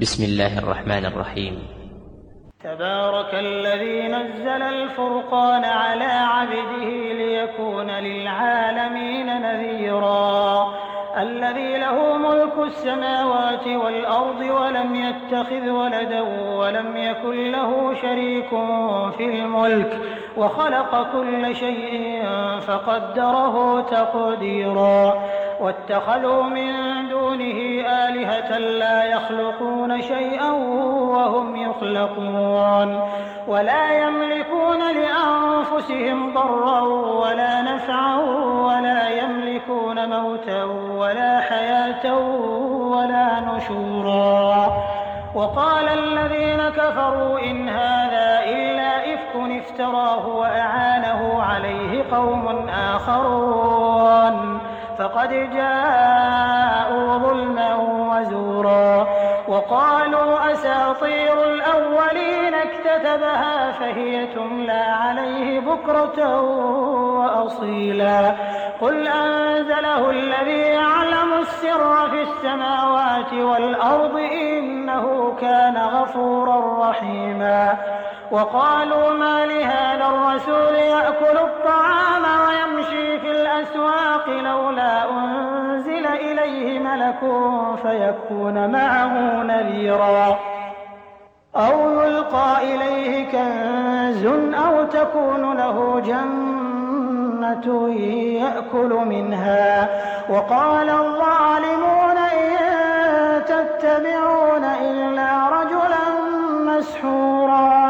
بسم الله الرحمن الرحيم. تبارك الذي نزل الفرقان على عبده ليكون للعالمين نذيرا. الذي له ملك السماوات والأرض ولم يتخذ ولدا ولم يكن له شريك في الملك وخلق كل شيء فقدره تقديرا. واتخذوا من دونه آلهة لا يخلقون شيئا وهم يخلقون ولا يملكون لأنفسهم ضرا ولا نفعا ولا يملكون موتا ولا حياة ولا نشورا. وقال الذين كفروا إن هذا إلا إفك افتراه وأعانه عليه قوم آخرون فقد جاءوا ظلما وزورا. وقالوا أساطير الأولين اكتتبها فهي تملى عليه بكرة وأصيلا. قل أنزله الذي يعلم السر في السماوات والأرض إنه كان غفورا رحيما. وقالوا ما لهذا الرسول يأكل الطعام ويمشي في الأسواق لولا أنزل إليه ملك فيكون معه نذيرا أو يلقى إليه كنز أو تكون له جنة يأكل منها. وقال الظالمون إن تتبعون إلا رجلا مسحورا.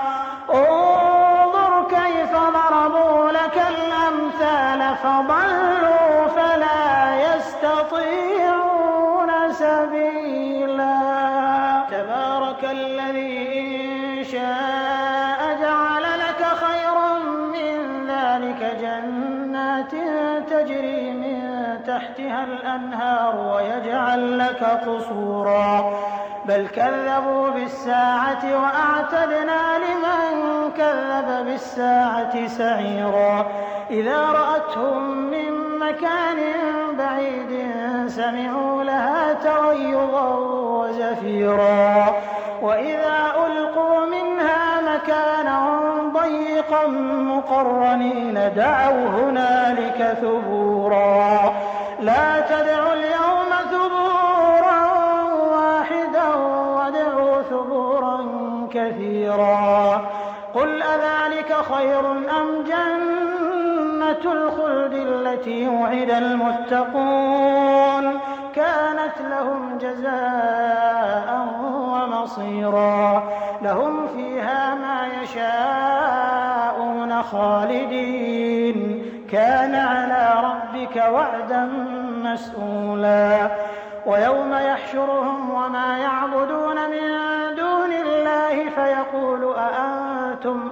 انظر كيف ضربوا لك الأمثال فضلوا فلا يستطيعون سبيلا. تبارك الذي إن شاء جعل لك خيرا من ذلك جنات تجري من تحتها الأنهار ويجعل لك قصورا. بل كذبوا بالساعة وأعتدنا لمن كذب بالساعة سعيرا. إذا رأتهم من مكان بعيد سمعوا لها تغيظا وزفيرا. وإذا ألقوا منها مكانا ضيقا مقرنين دعوا هنالك ثبورا. لا تدعوا اليوم ثبورا واحدا وادعوا ثبورا كثيرا. قل أذلك خير أم جنة الخلد التي وعد المتقون كانت لهم جزاء ومصيرا. لهم فيها ما يشاءون خالدين كان على ربك وعدا مسئولا. ويوم يحشرهم وما يعبدون من دون الله فيقول أأنتم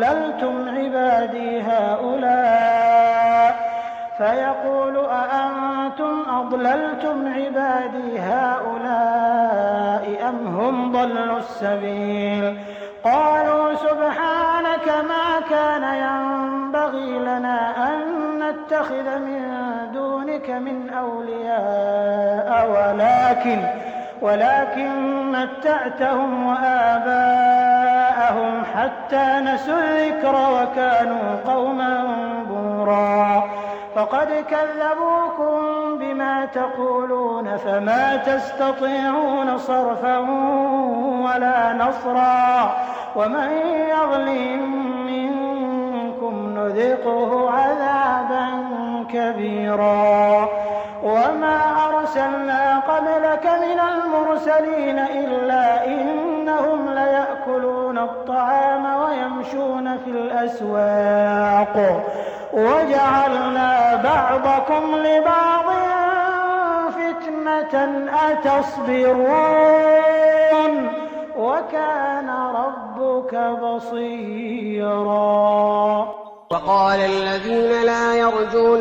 أضللتم عبادي هؤلاء أم هم ضلوا السبيل. قالوا سبحانك ما كان ينبغي لنا أن نتخذ من دونك من أولياء ولكن متعتهم وآباءهم حتى نسوا الذكر وكانوا قوما بورا. فقد كذبوكم بما تقولون فما تستطيعون صرفا ولا نصرا. ومن يظلم منكم نذقه عذابا كبيرا. وما أرسلنا قبلك من المرسلين إلا إنهم ليأكلون الطعام ويمشون في الأسواق وجعلنا بعضكم لبعض فتنة أتصبرون وكان ربك بصيرا. وقال الذين لا يرجون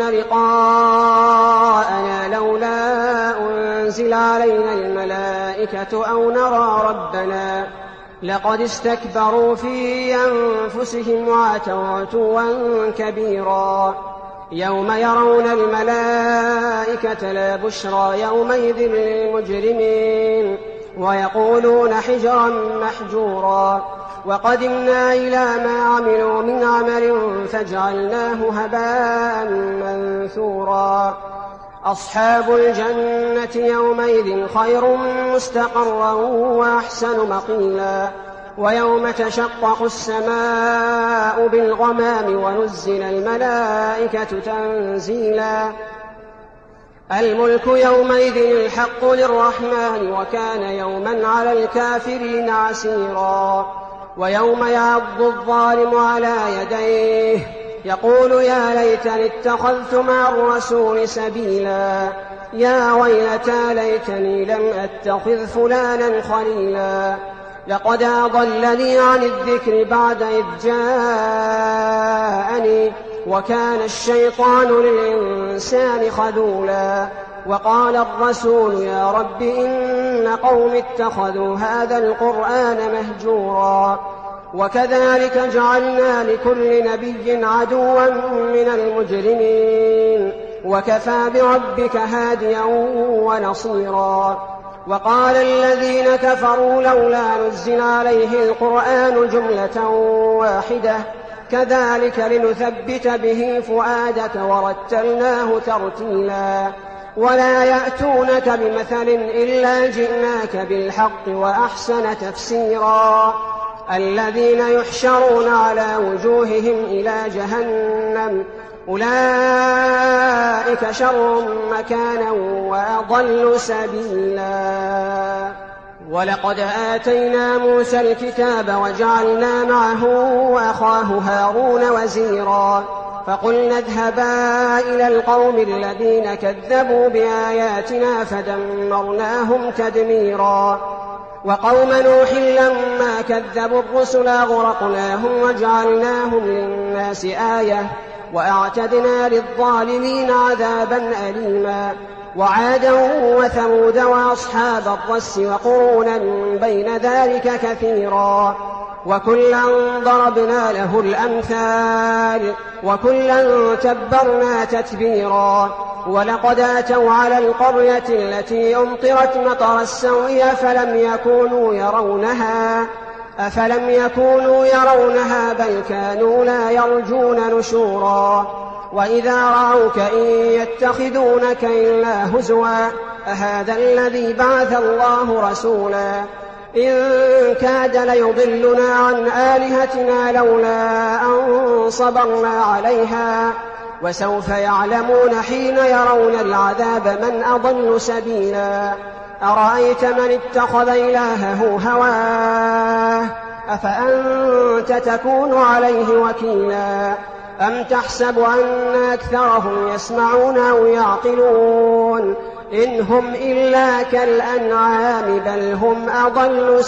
لقاءنا لولا أنزل علينا الملائكة أو نرى ربنا لقد استكبروا في أنفسهم وعتوا عتوا كبيرا. يوم يرون الملائكة لا بشرى يومئذ للمجرمين ويقولون حجرا محجورا. وقدمنا إلى ما عملوا من عمل فجعلناه هباء منثورا. أصحاب الجنة يومئذ خير مستقرا وأحسن مقيلا. ويوم تشقق السماء بالغمام ونزل الملائكة تنزيلا. الملك يومئذ الحق للرحمن وكان يوما على الكافرين عسيرا. ويوم يعض الظالم على يديه يقول يا ليتني اتخذت مع الرسول سبيلا. يا ويلتى ليتني لم أتخذ فلانا خليلا. لقد أضلني عن الذكر بعد إذ جاءني وكان الشيطان للإنسان خذولا. وقال الرسول يا رب إن قوم اتخذوا هذا القرآن مهجورا. وكذلك جعلنا لكل نبي عدوا من المجرمين وكفى بربك هاديا ونصيرا. وقال الذين كفروا لولا نزل عليه القرآن جملة واحدة كذلك لنثبت به فؤادك ورتلناه ترتيلا. ولا يأتونك بمثل إلا جئناك بالحق وأحسن تفسيرا. الذين يحشرون على وجوههم إلى جهنم أولئك شر مكانا وأضل سبيلا. ولقد آتينا موسى الكتاب وجعلنا معه وأخاه هارون وزيرا. فقلنا اذهبا إلى القوم الذين كذبوا بآياتنا فدمرناهم تدميرا. وقوم نوح لما كذبوا الرسل أغرقناهم وجعلناهم للناس آية وأعتدنا للظالمين عذابا أليما. وعادا وثمود وأصحاب الرس وقرونا بين ذلك كثيرا. وكلا ضربنا له الأمثال وكلا تبرنا تتبيرا. ولقد أتوا على القرية التي أمطرت مطر السوء أفلم يكونوا يرونها بل كانوا لا يرجون نشورا. وإذا رأوك إن يتخذونك إلا هزوا أهذا الذي بعث الله رسولا. إن كاد ليضلنا عن آلهتنا لولا أن صبرنا عليها. وسوف يعلمون حين يرون العذاب من أضل سبيلا. أرأيت من اتخذ إلهه هواه أفأنت تكون عليه وكيلا. أم تحسب أن أكثرهم يسمعون أو يعقلون إن هم إلا كالأنعام بل هم أضل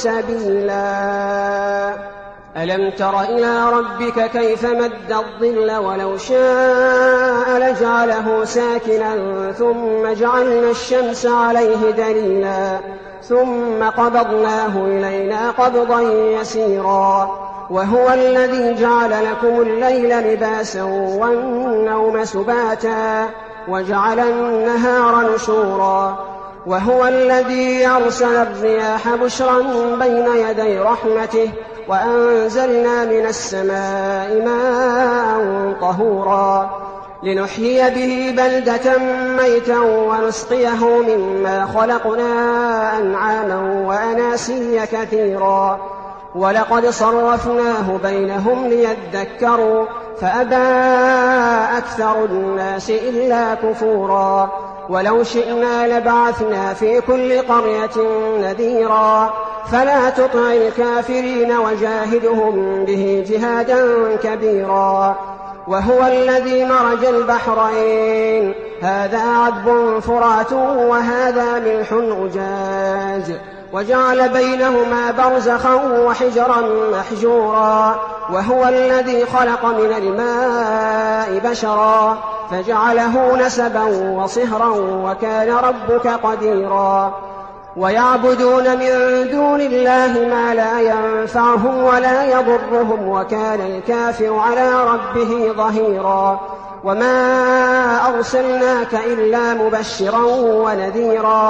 سبيلا. ألم تر إلى ربك كيف مد الظل ولو شاء لجعله ساكنا ثم جعلنا الشمس عليه دليلا ثم قبضناه إلينا قبضا يسيرا. وهو الذي جعل لكم الليل لباسا والنوم سباتا وجعل النهار نشورا. وهو الذي أرسل الرياح بشرا بين يدي رحمته وأنزلنا من السماء ماء طهورا لنحيي به بلدة ميتا ونسقيه مما خلقنا أنعاما وأناسيا كثيرا. ولقد صرفناه بينهم ليذكروا فأبى أكثر الناس إلا كفورا. ولو شئنا لبعثنا في كل قرية نذيرا فلا تطع الكافرين وجاهدهم به جهادا كبيرا. وهو الذي مرج البحرين هذا عذب فرات وهذا ملح أجاج وجعل بينهما برزخا وحجرا محجورا. وهو الذي خلق من الماء بشرا فجعله نسبا وصهرا وكان ربك قديرا. ويعبدون من دون الله ما لا ينفعهم ولا يضرهم وكان الكافر على ربه ظهيرا. وما أرسلناك إلا مبشرا ونذيرا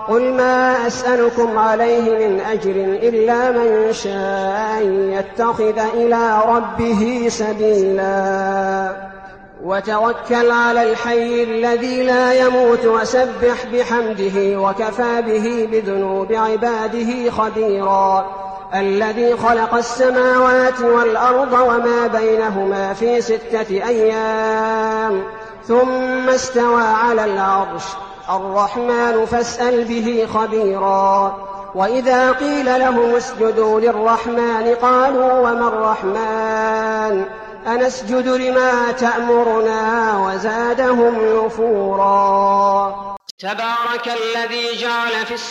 قل ما أسألكم عليه من أجر إلا من شاء أن يتخذ إلى ربه سبيلا وتوكل على الحي الذي لا يموت وسبح بحمده وكفى به بذنوب عباده خبيرا الذي خلق السماوات والأرض وما بينهما في 6 أيام ثم استوى على العرش الرحمن فاسأل به خبيرا وإذا قيل لهم اسجدوا للرحمن قالوا وما الرحمن أنسجد لما تأمرنا وزادهم نفورا تبارك الذي جعل في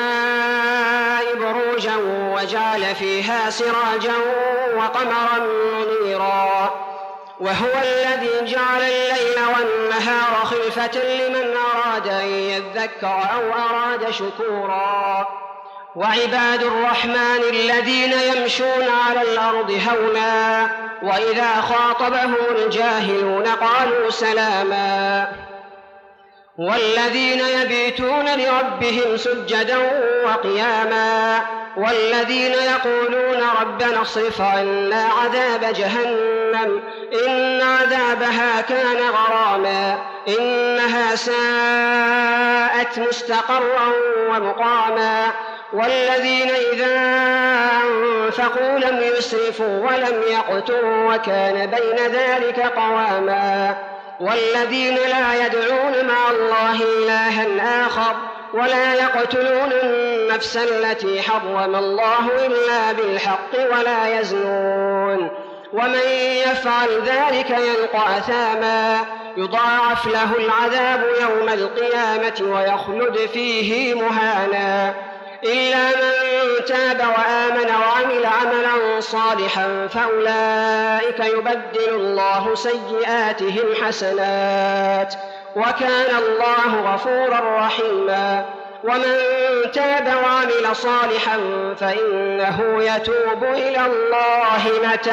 السماء بروجا وجعل فيها سراجا وقمرا منيرا وهو الذي جعل الليل والنهار خلفة لمن أراد أن يذكر أو أراد شكورا وعباد الرحمن الذين يمشون على الأرض هونا وإذا خاطبهم الجاهلون قالوا سلاما والذين يبيتون لربهم سجدا وقياما والذين يقولون ربنا اصرف عنا عذاب جهنم إن عذابها كان غراما إنها ساءت مستقرا ومقاما والذين إذا أنفقوا لم يسرفوا ولم يقتروا وكان بين ذلك قواما والذين لا يدعون مع الله إلها آخر ولا يقتلون النفس التي حرم الله إلا بالحق ولا يزنون ومن يفعل ذلك يلقى أثاما يضاعف له العذاب يوم القيامة ويخلد فيه مهانا إلا من تاب وآمن وعمل عملا صالحا فأولئك يبدل الله سيئاتهم حسنات وكان الله غفورا رحيما ومن تاب وعمل صالحا فإنه يتوب إلى الله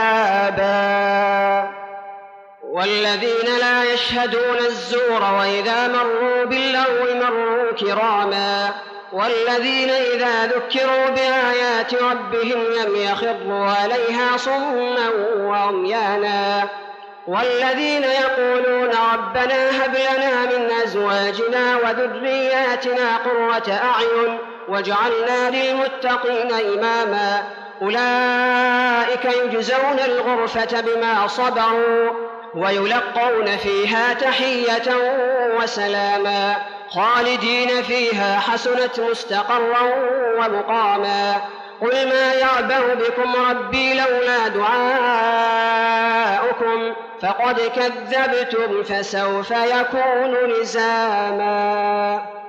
متابا والذين لا يشهدون الزور وإذا مروا باللغو مروا كراما والذين إذا ذكروا بآيات ربهم لم يخروا عليها صما وعميانا والذين يقولون ربنا هب لنا من أزواجنا وذرياتنا قرة أعين واجعلنا للمتقين إماما أولئك يجزون الغرفة بما صبروا ويلقون فيها تحية وسلاما خالدين فيها حسنت مستقرا ومقاما قل ما يعبأ بكم ربي لولا دعاؤكم فقد كذبتم فسوف يكون لزاما